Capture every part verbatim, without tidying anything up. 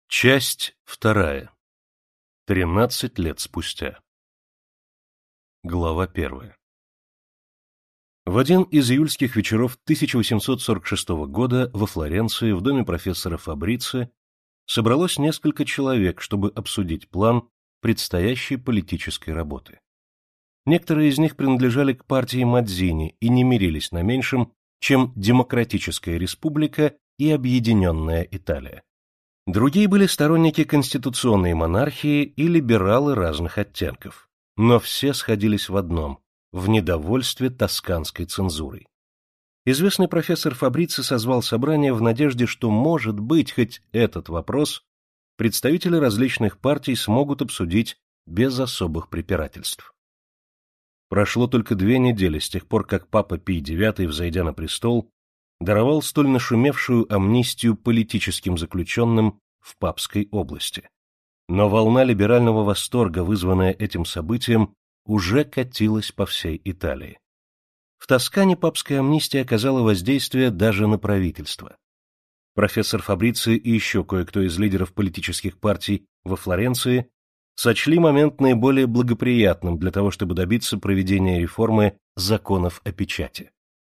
Часть вторая. Тринадцать лет спустя. Глава первая. В один из июльских вечеров тысяча восемьсот сорок шестого года во Флоренции в доме профессора Фабрици собралось несколько человек, чтобы обсудить план предстоящей политической работы. Некоторые из них принадлежали к партии Мадзини и не мирились на меньшем, чем Демократическая Республика и Объединенная Италия. Другие были сторонники конституционной монархии и либералы разных оттенков, но все сходились в одном – в недовольстве тосканской цензурой. Известный профессор Фабрици созвал собрание в надежде, что, может быть, хоть этот вопрос представители различных партий смогут обсудить без особых препирательств. Прошло только две недели с тех пор, как папа Пий девятый, взойдя на престол, даровал столь нашумевшую амнистию политическим заключенным в Папской области. Но волна либерального восторга, вызванная этим событием, уже катилась по всей Италии. В Тоскане папская амнистия оказала воздействие даже на правительство. Профессор Фабрици и еще кое-кто из лидеров политических партий во Флоренции сочли момент наиболее благоприятным для того, чтобы добиться проведения реформы законов о печати.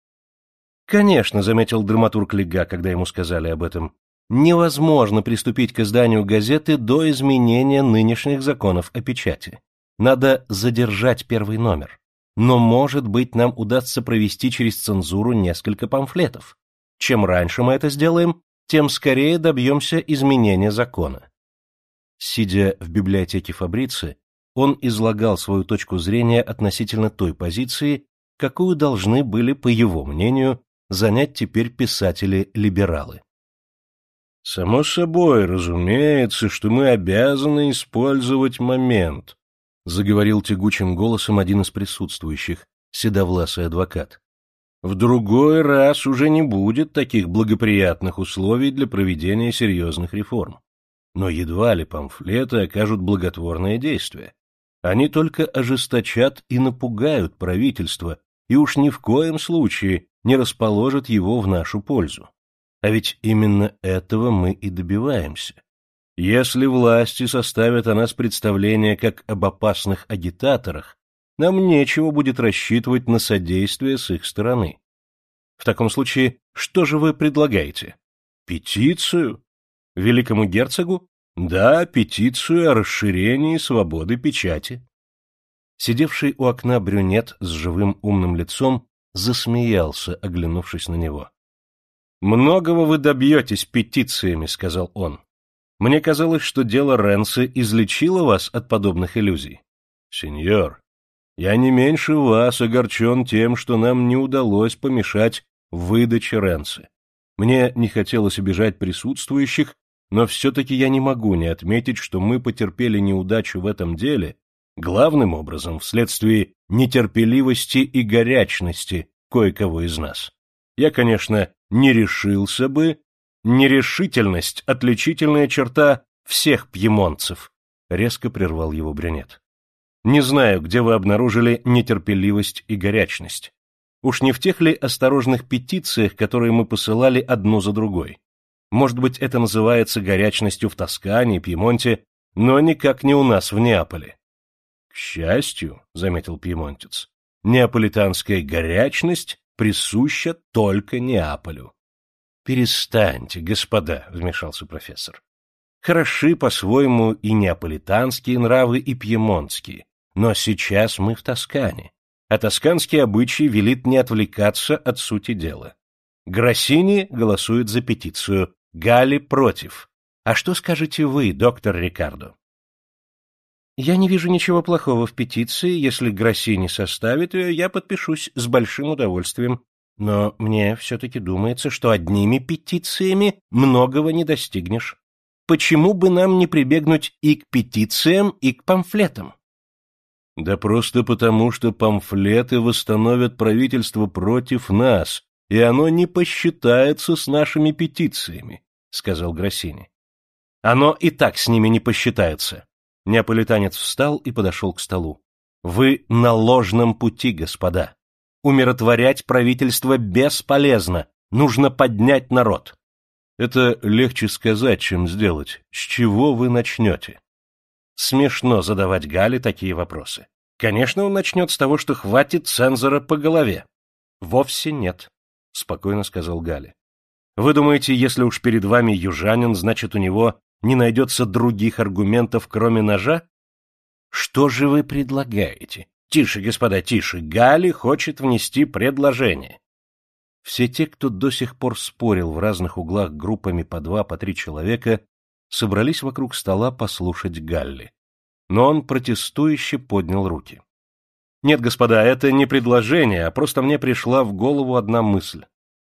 Конечно, заметил драматург Лега, когда ему сказали об этом, невозможно приступить к изданию газеты до изменения нынешних законов о печати. Надо задержать первый номер. Но, может быть, нам удастся провести через цензуру несколько памфлетов. Чем раньше мы это сделаем, тем скорее добьемся изменения закона. Сидя в библиотеке Фабрици, он излагал свою точку зрения относительно той позиции, какую должны были, по его мнению, занять теперь писатели-либералы. «Само собой, разумеется, что мы обязаны использовать момент», заговорил тягучим голосом один из присутствующих, седовласый адвокат. «В другой раз уже не будет таких благоприятных условий для проведения серьезных реформ. Но едва ли памфлеты окажут благотворное действие. Они только ожесточат и напугают правительство, и уж ни в коем случае не расположат его в нашу пользу. А ведь именно этого мы и добиваемся. Если власти составят о нас представление как об опасных агитаторах, нам нечего будет рассчитывать на содействие с их стороны. В таком случае, что же вы предлагаете? Петицию? Великому герцогу? Да, петицию о расширении свободы печати». Сидевший у окна брюнет с живым умным лицом засмеялся, оглянувшись на него. «Многого вы добьетесь петициями», — сказал он. «Мне казалось, что дело Ренци излечило вас от подобных иллюзий». «Сеньор, я не меньше вас огорчен тем, что нам не удалось помешать выдаче Ренци. Мне не хотелось обижать присутствующих, но все-таки я не могу не отметить, что мы потерпели неудачу в этом деле, главным образом вследствие нетерпеливости и горячности кое-кого из нас. Я, конечно, не решился бы. Нерешительность — отличительная черта всех пьемонтцев», — резко прервал его брюнет. «Не знаю, где вы обнаружили нетерпеливость и горячность. Уж не в тех ли осторожных петициях, которые мы посылали одну за другой? Может быть, это называется горячностью в Тоскане и Пьемонте, но никак не у нас в Неаполе». «К счастью, — заметил пьемонтец, — неаполитанская горячность присуща только Неаполю». «Перестаньте, господа», — вмешался профессор. «Хороши по-своему и неаполитанские нравы, и пьемонтские, но сейчас мы в Тоскане, а тосканский обычай велит не отвлекаться от сути дела. Гроссини голосует за петицию, Галли против. А что скажете вы, доктор Рикардо?» «Я не вижу ничего плохого в петиции. Если Гроссини составит ее, я подпишусь с большим удовольствием. Но мне все-таки думается, что одними петициями многого не достигнешь. Почему бы нам не прибегнуть и к петициям, и к памфлетам?» «Да просто потому, что памфлеты восстановят правительство против нас, и оно не посчитается с нашими петициями», — сказал Гроссини. «Оно и так с ними не посчитается». Неаполитанец встал и подошел к столу. «Вы на ложном пути, господа. Умиротворять правительство бесполезно, нужно поднять народ. Это легче сказать, чем сделать. С чего вы начнете? Смешно задавать Галле такие вопросы. Конечно, он начнет с того, что хватит цензора по голове. Вовсе нет, спокойно сказал Галле. Вы думаете, если уж перед вами южанин, значит, у него не найдется других аргументов, кроме ножа? Что же вы предлагаете? Тише, господа, тише. Галле хочет внести предложение. Все те, кто до сих пор спорил в разных углах группами по два, по три человека, собрались вокруг стола послушать Галле. Но он протестующе поднял руки. Нет, господа, это не предложение, а просто мне пришла в голову одна мысль.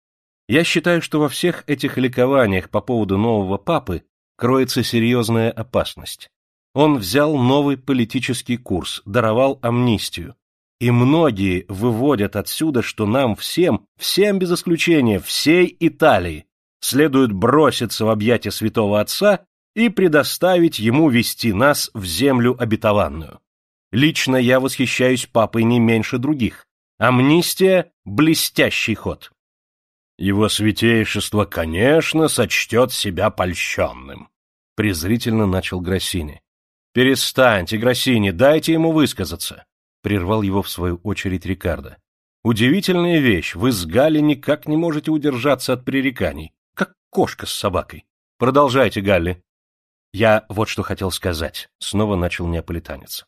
Я считаю, что во всех этих ликованиях по поводу нового папы кроется серьезная опасность. Он взял новый политический курс, даровал амнистию. И многие выводят отсюда, что нам всем, всем без исключения, всей Италии, следует броситься в объятия святого отца и предоставить ему вести нас в землю обетованную. Лично я восхищаюсь папой не меньше других. Амнистия — блестящий ход. Его святейшество, конечно, сочтет себя польщенным, — презрительно начал Гроссини. — Перестаньте, Гроссини, дайте ему высказаться, — прервал его в свою очередь Риккардо. — Удивительная вещь, вы с Галле никак не можете удержаться от пререканий, как кошка с собакой. Продолжайте, Галле. — Я вот что хотел сказать, — снова начал неаполитанец.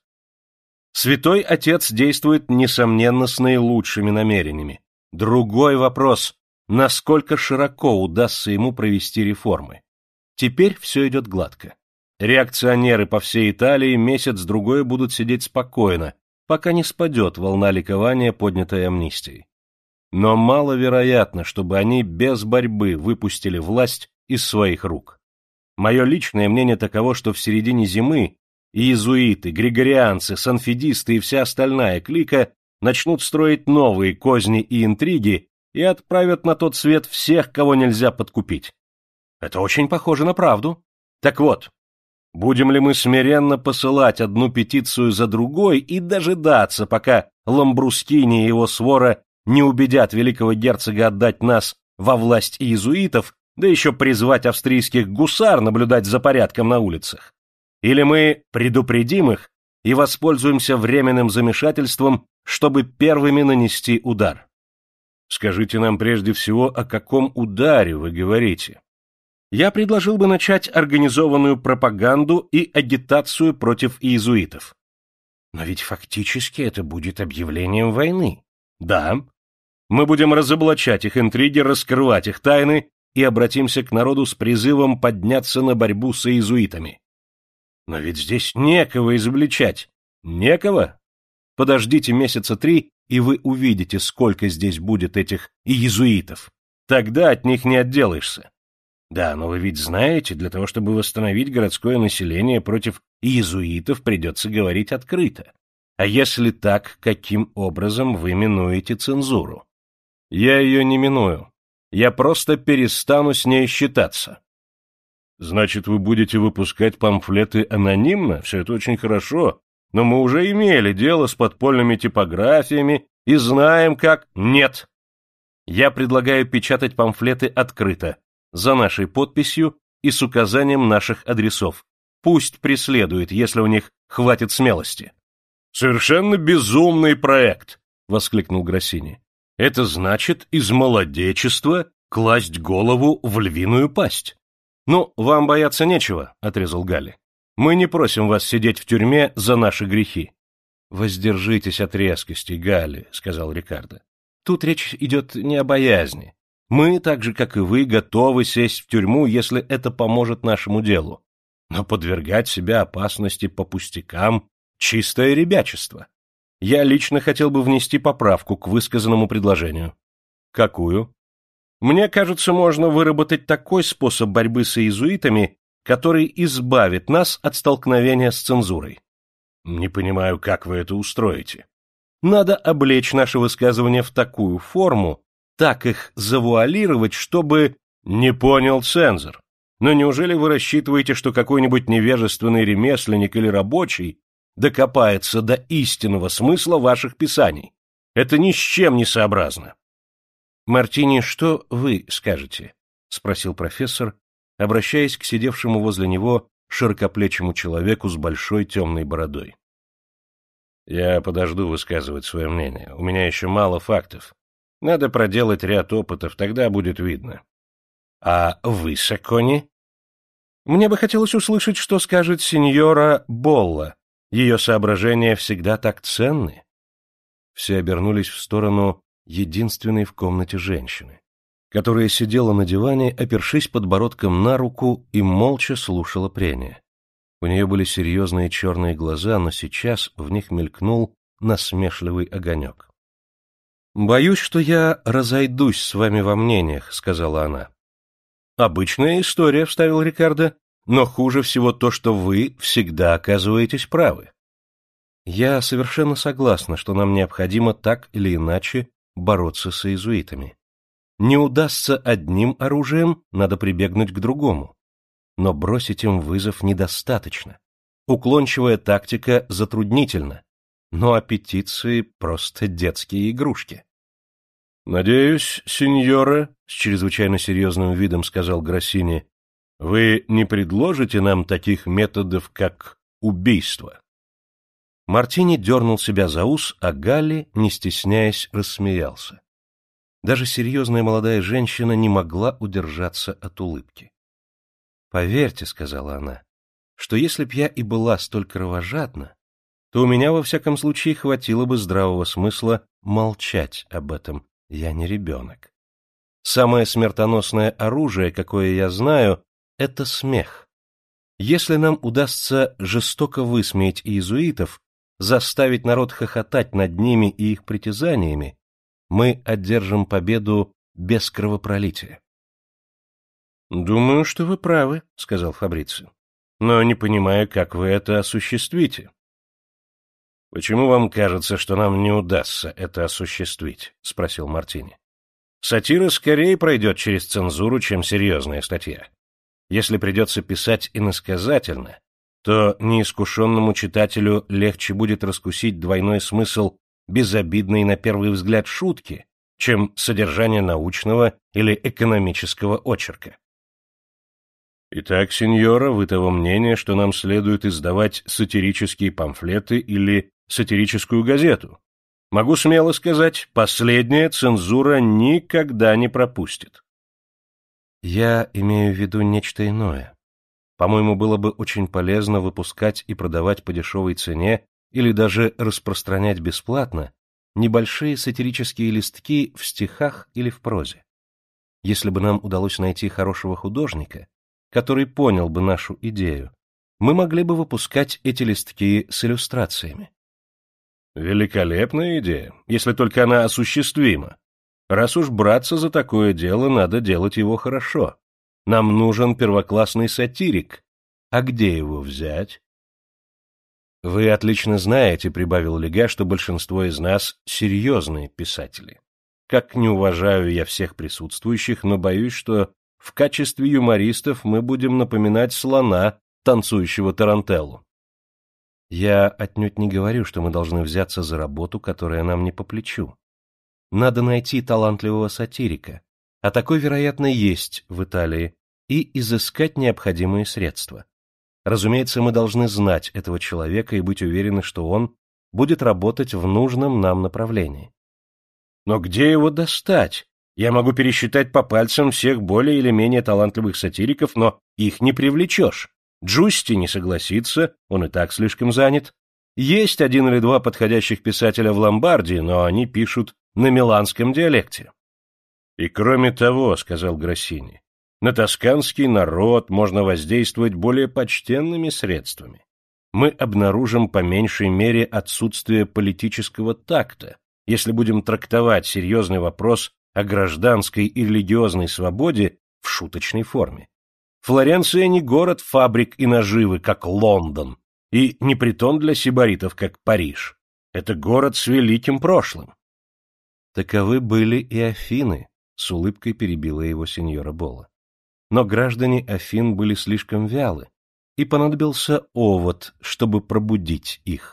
Святой Отец действует, несомненно, с наилучшими намерениями. Другой вопрос — насколько широко удастся ему провести реформы. Теперь все идет гладко. Реакционеры по всей Италии месяц-другой будут сидеть спокойно, пока не спадет волна ликования, поднятая амнистией. Но маловероятно, чтобы они без борьбы выпустили власть из своих рук. Мое личное мнение таково, что в середине зимы иезуиты, григорианцы, санфедисты и вся остальная клика начнут строить новые козни и интриги и отправят на тот свет всех, кого нельзя подкупить. Это очень похоже на правду. Так вот, будем ли мы смиренно посылать одну петицию за другой и дожидаться, пока Ламбрускини и его свора не убедят великого герцога отдать нас во власть иезуитов, да еще призвать австрийских гусар наблюдать за порядком на улицах? Или мы предупредим их и воспользуемся временным замешательством, чтобы первыми нанести удар? Скажите нам прежде всего, о каком ударе вы говорите. Я предложил бы начать организованную пропаганду и агитацию против иезуитов. Но ведь фактически это будет объявлением войны. Да. Мы будем разоблачать их интриги, раскрывать их тайны и обратимся к народу с призывом подняться на борьбу с иезуитами. Но ведь здесь некого изобличать. Некого? Подождите месяца три, и вы увидите, сколько здесь будет этих иезуитов. Тогда от них не отделаешься. Да, но вы ведь знаете, для того, чтобы восстановить городское население против иезуитов, придется говорить открыто. А если так, каким образом вы минуете цензуру? Я ее не миную. Я просто перестану с ней считаться. Значит, вы будете выпускать памфлеты анонимно? Все это очень хорошо. Но мы уже имели дело с подпольными типографиями и знаем, как... Нет! Я предлагаю печатать памфлеты открыто, за нашей подписью и с указанием наших адресов. Пусть преследует, если у них хватит смелости. — Совершенно безумный проект! — воскликнул Гроссини. — Это значит из молодечества класть голову в львиную пасть. — Ну, вам бояться нечего, — отрезал Галле. Мы не просим вас сидеть в тюрьме за наши грехи. — Воздержитесь от резкости, Галле, — сказал Риккардо. — Тут речь идет не о боязни. Мы, так же, как и вы, готовы сесть в тюрьму, если это поможет нашему делу. Но подвергать себя опасности по пустякам — чистое ребячество. Я лично хотел бы внести поправку к высказанному предложению. — Какую? — Мне кажется, можно выработать такой способ борьбы с иезуитами, который избавит нас от столкновения с цензурой. Не понимаю, как вы это устроите. Надо облечь наши высказывания в такую форму, так их завуалировать, чтобы... Не понял, цензор. Но неужели вы рассчитываете, что какой-нибудь невежественный ремесленник или рабочий докопается до истинного смысла ваших писаний? Это ни с чем не сообразно. Мартини, что вы скажете? спросил профессор, обращаясь к сидевшему возле него широкоплечему человеку с большой темной бородой. Я подожду высказывать свое мнение. У меня еще мало фактов. Надо проделать ряд опытов, тогда будет видно. А вы, Саккони? Мне бы хотелось услышать, что скажет сеньора Болла. Ее соображения всегда так ценны. Все обернулись в сторону единственной в комнате женщины, которая сидела на диване, опершись подбородком на руку и молча слушала прение. У нее были серьезные черные глаза, но сейчас в них мелькнул насмешливый огонек. «Боюсь, что я разойдусь с вами во мнениях», — сказала она. «Обычная история», — вставил Рикардо, «но хуже всего то, что вы всегда оказываетесь правы». «Я совершенно согласна, что нам необходимо так или иначе бороться с иезуитами. Не удастся одним оружием, надо прибегнуть к другому. Но бросить им вызов недостаточно. Уклончивая тактика затруднительна, но аппетиции — просто детские игрушки». «Надеюсь, сеньора, — с чрезвычайно серьезным видом сказал Гроссини, — вы не предложите нам таких методов, как убийство?» Мартини дернул себя за ус, а Галли, не стесняясь, рассмеялся. Даже серьезная молодая женщина не могла удержаться от улыбки. «Поверьте, — сказала она, — что если б я и была столь кровожадна, то у меня, во всяком случае, хватило бы здравого смысла молчать об этом. Я не ребенок. Самое смертоносное оружие, какое я знаю, — это смех. Если нам удастся жестоко высмеять иезуитов, заставить народ хохотать над ними и их притязаниями, мы одержим победу без кровопролития». «Думаю, что вы правы», — сказал Фабрицио, — «но не понимаю, как вы это осуществите». «Почему вам кажется, что нам не удастся это осуществить?» — спросил Мартини. «Сатира скорее пройдет через цензуру, чем серьезная статья. Если придется писать иносказательно, то неискушенному читателю легче будет раскусить двойной смысл безобидной на первый взгляд шутки, чем содержание научного или экономического очерка». «Итак, сеньора, вы того мнения, что нам следует издавать сатирические памфлеты или сатирическую газету? Могу смело сказать, последняя цензура никогда не пропустит». «Я имею в виду нечто иное. По-моему, было бы очень полезно выпускать и продавать по дешевой цене или даже распространять бесплатно небольшие сатирические листки в стихах или в прозе. Если бы нам удалось найти хорошего художника, который понял бы нашу идею, мы могли бы выпускать эти листки с иллюстрациями». «Великолепная идея, если только она осуществима. Раз уж браться за такое дело, надо делать его хорошо. Нам нужен первоклассный сатирик. А где его взять?» «Вы отлично знаете, — прибавил Лега, — что большинство из нас серьезные писатели. Как не уважаю я всех присутствующих, но боюсь, что в качестве юмористов мы будем напоминать слона, танцующего тарантеллу». «Я отнюдь не говорю, что мы должны взяться за работу, которая нам не по плечу. Надо найти талантливого сатирика, а такой, вероятно, есть в Италии, и изыскать необходимые средства. Разумеется, мы должны знать этого человека и быть уверены, что он будет работать в нужном нам направлении». «Но где его достать? Я могу пересчитать по пальцам всех более или менее талантливых сатириков, но их не привлечешь. Джусти не согласится, он и так слишком занят. Есть один или два подходящих писателя в Ломбардии, но они пишут на миланском диалекте». «И кроме того, — сказал Гроссини, — на тосканский народ можно воздействовать более почтенными средствами. Мы обнаружим по меньшей мере отсутствие политического такта, если будем трактовать серьезный вопрос о гражданской и религиозной свободе в шуточной форме. Флоренция не город фабрик и наживы, как Лондон, и не притон для сибаритов, как Париж. Это город с великим прошлым». «Таковы были и Афины», — с улыбкой перебила его сеньора Болла. «Но граждане Афин были слишком вялы, и понадобился овод, чтобы пробудить их».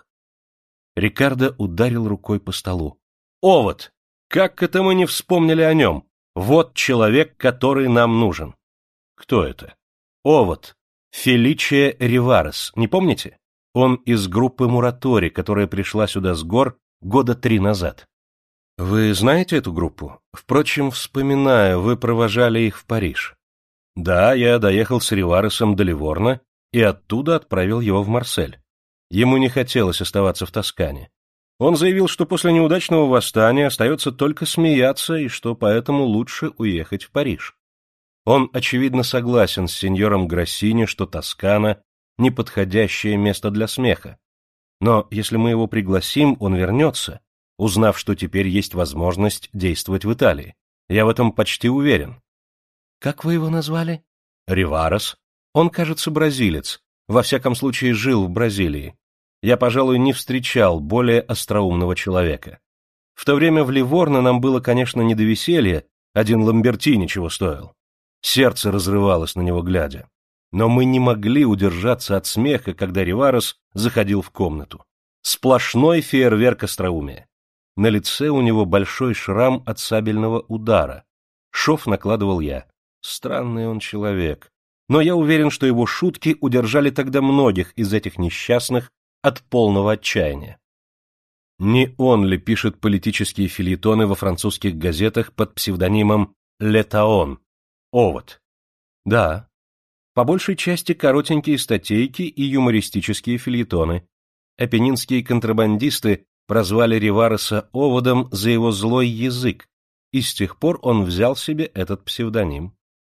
Рикардо ударил рукой по столу. «Овод! Как это мы не вспомнили о нем? Вот человек, который нам нужен. Кто это? Овод. Феличе Риварес. Не помните? Он из группы Муратори, которая пришла сюда с гор года три назад. Вы знаете эту группу? Впрочем, вспоминаю, вы провожали их в Париж. Да, я доехал с Риваресом до Ливорно и оттуда отправил его в Марсель. Ему не хотелось оставаться в Тоскане. Он заявил, что после неудачного восстания остается только смеяться и что поэтому лучше уехать в Париж. Он, очевидно, согласен с сеньором Гроссини, что Тоскана — неподходящее место для смеха. Но если мы его пригласим, он вернется, узнав, что теперь есть возможность действовать в Италии. Я в этом почти уверен. Как вы его назвали? Риварес. Он, кажется, бразилец. Во всяком случае, жил в Бразилии. Я, пожалуй, не встречал более остроумного человека. В то время в Ливорно нам было, конечно, не до веселья, один Ламбертини чего стоил. Сердце разрывалось на него глядя. Но мы не могли удержаться от смеха, когда Риварес заходил в комнату. Сплошной фейерверк остроумия. На лице у него большой шрам от сабельного удара. Шов накладывал я. Странный он человек. Но я уверен, что его шутки удержали тогда многих из этих несчастных от полного отчаяния. Не он ли пишет политические фельетоны во французских газетах под псевдонимом Летаон? Овод. Да. По большей части коротенькие статейки и юмористические фельетоны. Апеннинские контрабандисты прозвали Ривареса Оводом за его злой язык, и с тех пор он взял себе этот псевдоним.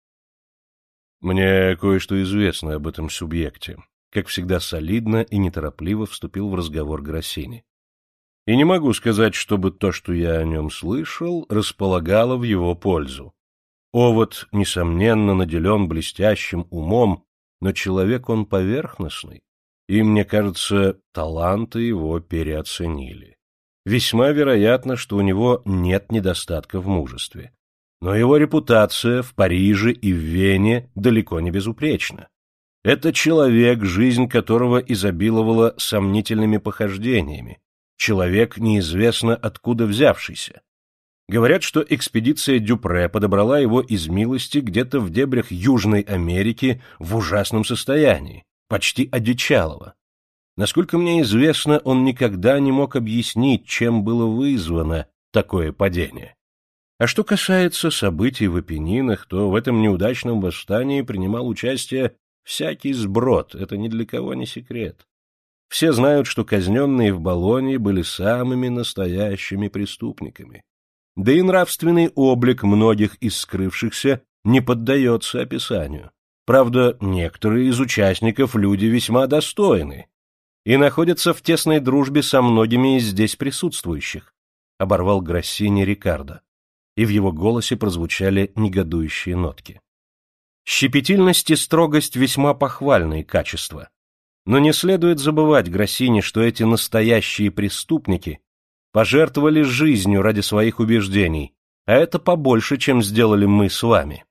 Мне кое-что известно об этом субъекте. Как всегда солидно и неторопливо вступил в разговор Гроссини. И не могу сказать, чтобы то, что я о нем слышал, располагало в его пользу. Овод, несомненно, наделен блестящим умом, но человек он поверхностный, и, мне кажется, таланты его переоценили. Весьма вероятно, что у него нет недостатка в мужестве. Но его репутация в Париже и в Вене далеко не безупречна. Это человек, жизнь которого изобиловала сомнительными похождениями, человек, неизвестно откуда взявшийся. Говорят, что экспедиция Дюпре подобрала его из милости где-то в дебрях Южной Америки в ужасном состоянии, почти одичалого. Насколько мне известно, он никогда не мог объяснить, чем было вызвано такое падение. А что касается событий в Апеннинах, то в этом неудачном восстании принимал участие всякий сброд, это ни для кого не секрет. Все знают, что казненные в Болонье были самыми настоящими преступниками. Да и нравственный облик многих из скрывшихся не поддается описанию. Правда, некоторые из участников люди весьма достойны и находятся в тесной дружбе со многими из здесь присутствующих, — оборвал Гроссини Рикардо, и в его голосе прозвучали негодующие нотки. Щепетильность и строгость — весьма похвальные качества. Но не следует забывать, Гроссини, что эти настоящие преступники пожертвовали жизнью ради своих убеждений, а это побольше, чем сделали мы с вами.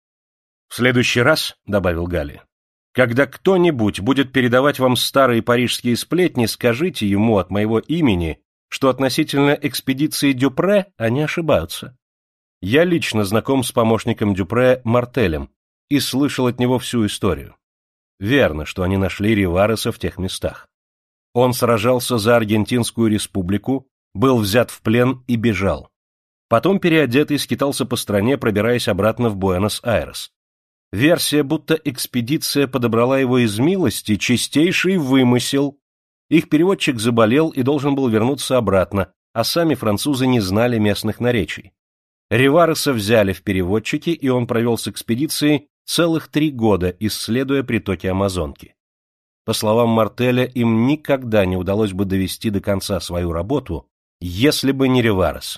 — В следующий раз, — добавил Галли, — когда кто-нибудь будет передавать вам старые парижские сплетни, скажите ему от моего имени, что относительно экспедиции Дюпре они ошибаются. Я лично знаком с помощником Дюпре Мартелем и слышал от него всю историю. Верно, что они нашли Ривареса в тех местах. Он сражался за Аргентинскую республику, был взят в плен и бежал. Потом переодетый скитался по стране, пробираясь обратно в Буэнос-Айрес. Версия, будто экспедиция подобрала его из милости, чистейший вымысел. Их переводчик заболел и должен был вернуться обратно, а сами французы не знали местных наречий. Ривареса взяли в переводчики, и он провел с экспедицией целых три года, исследуя притоки Амазонки. По словам Мартеля, им никогда не удалось бы довести до конца свою работу, если бы не Риварес.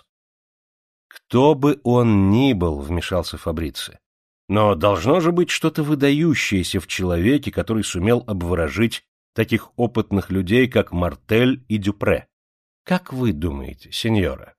«Кто бы он ни был», — вмешался Фабрицио, — «но должно же быть что-то выдающееся в человеке, который сумел обворожить таких опытных людей, как Мартель и Дюпре. Как вы думаете, сеньора?»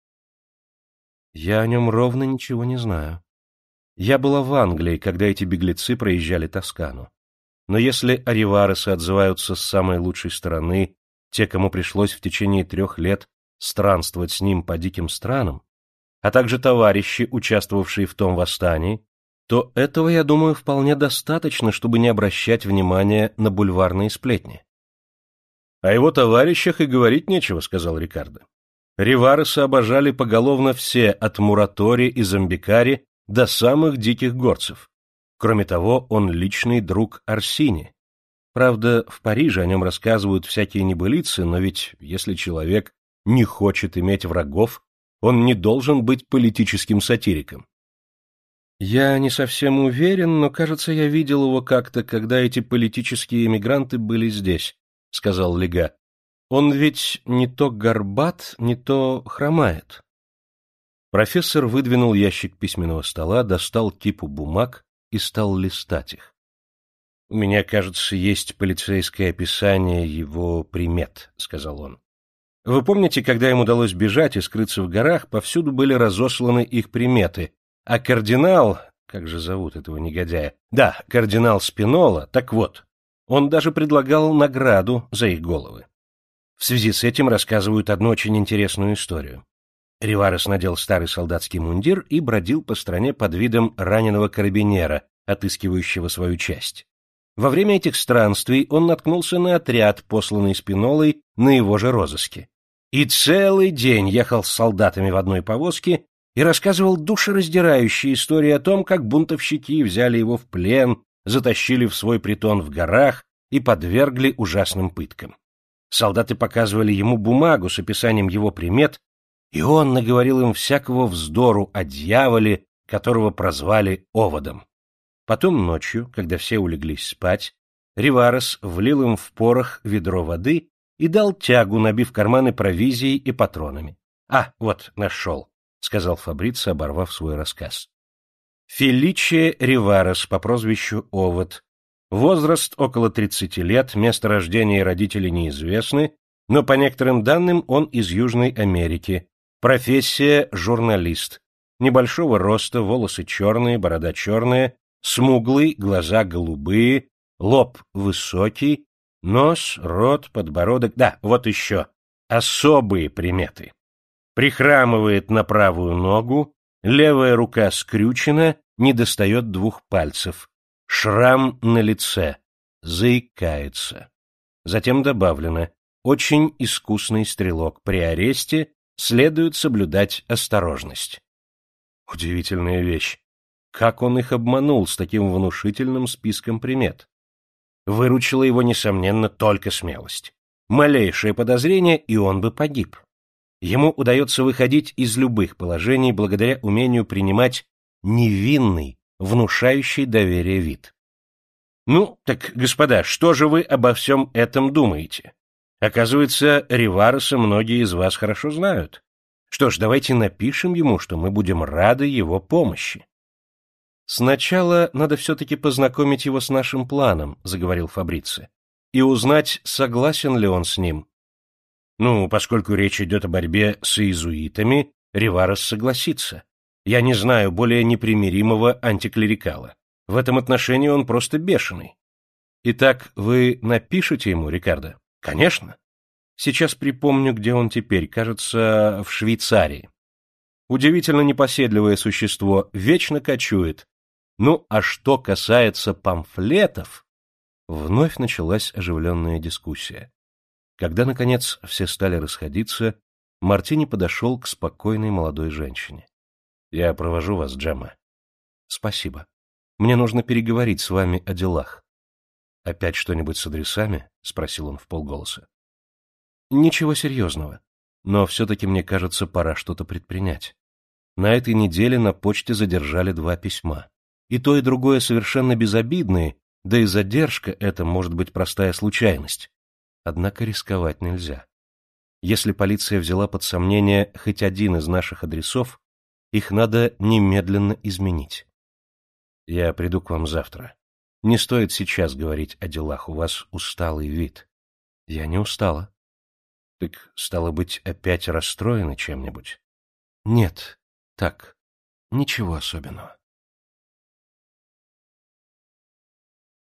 «Я о нем ровно ничего не знаю. Я была в Англии, когда эти беглецы проезжали Тоскану. Но если о Риваресе отзываются с самой лучшей стороны те, кому пришлось в течение трех лет странствовать с ним по диким странам, а также товарищи, участвовавшие в том восстании, то этого, я думаю, вполне достаточно, чтобы не обращать внимания на бульварные сплетни. — О его товарищах и говорить нечего, — сказал Рикардо. Ривареса обожали поголовно все, от Муратори и Замбикари до самых диких горцев. Кроме того, он личный друг Орсини. Правда, в Париже о нем рассказывают всякие небылицы, но ведь если человек не хочет иметь врагов, он не должен быть политическим сатириком. Я не совсем уверен, но, кажется, я видел его как-то, когда эти политические эмигранты были здесь, — сказал Лега. Он ведь не то горбат, не то хромает. Профессор выдвинул ящик письменного стола, достал кипу бумаг и стал листать их. — У меня, кажется, есть полицейское описание его примет, — сказал он. Вы помните, когда им удалось бежать и скрыться в горах, повсюду были разосланы их приметы, а кардинал, как же зовут этого негодяя? Да, кардинал Спинола, так вот, он даже предлагал награду за их головы. В связи с этим рассказывают одну очень интересную историю. Риварес надел старый солдатский мундир и бродил по стране под видом раненого карабинера, отыскивающего свою часть. Во время этих странствий он наткнулся на отряд, посланный Спинолой на его же розыске. И целый день ехал с солдатами в одной повозке и рассказывал душераздирающие истории о том, как бунтовщики взяли его в плен, затащили в свой притон в горах и подвергли ужасным пыткам. Солдаты показывали ему бумагу с описанием его примет, и он наговорил им всякого вздору о дьяволе, которого прозвали Оводом. Потом ночью, когда все улеглись спать, Риварес влил им в порох ведро воды и дал тягу, набив карманы провизией и патронами. — А, вот, нашел, — сказал Фабрицио, оборвав свой рассказ. Феличе Риварес по прозвищу Овод. Возраст около тридцати лет, место рождения и родители неизвестны, но по некоторым данным он из Южной Америки. Профессия — журналист. Небольшого роста, волосы черные, борода черная, смуглый, глаза голубые, лоб высокий, нос, рот, подбородок. Да, вот еще. Особые приметы. Прихрамывает на правую ногу, левая рука скрючена, недостает двух пальцев. Шрам на лице. Заикается. Затем добавлено: очень искусный стрелок. При аресте следует соблюдать осторожность. Удивительная вещь. Как он их обманул с таким внушительным списком примет? Выручила его, несомненно, только смелость. Малейшее подозрение, и он бы погиб. Ему удается выходить из любых положений благодаря умению принимать невинный, внушающий доверие вид. Ну, так, господа, что же вы обо всем этом думаете? Оказывается, Ривареса многие из вас хорошо знают. Что ж, давайте напишем ему, что мы будем рады его помощи. Сначала надо все-таки познакомить его с нашим планом, заговорил Фабрицио, и узнать, согласен ли он с ним. Ну, поскольку речь идет о борьбе с иезуитами, Риварес согласится. Я не знаю более непримиримого антиклерикала. В этом отношении он просто бешеный. Итак, вы напишете ему, Рикардо? Конечно. Сейчас припомню, где он теперь, кажется, в Швейцарии. Удивительно непоседливое существо, вечно кочует. Ну, а что касается памфлетов... Вновь началась оживленная дискуссия. Когда, наконец, все стали расходиться, Мартини подошел к спокойной молодой женщине. — Я провожу вас, Джемма. — Спасибо. Мне нужно переговорить с вами о делах. — Опять что-нибудь с адресами? — спросил он вполголоса. — Ничего серьезного. Но все-таки, мне кажется, пора что-то предпринять. На этой неделе на почте задержали два письма. И то, и другое совершенно безобидные, да и задержка эта может быть простая случайность. Однако рисковать нельзя. Если полиция взяла под сомнение хоть один из наших адресов, их надо немедленно изменить. Я приду к вам завтра. Не стоит сейчас говорить о делах, у вас усталый вид. Я не устала. Так, стало быть, опять расстроены чем-нибудь? Нет, так, ничего особенного.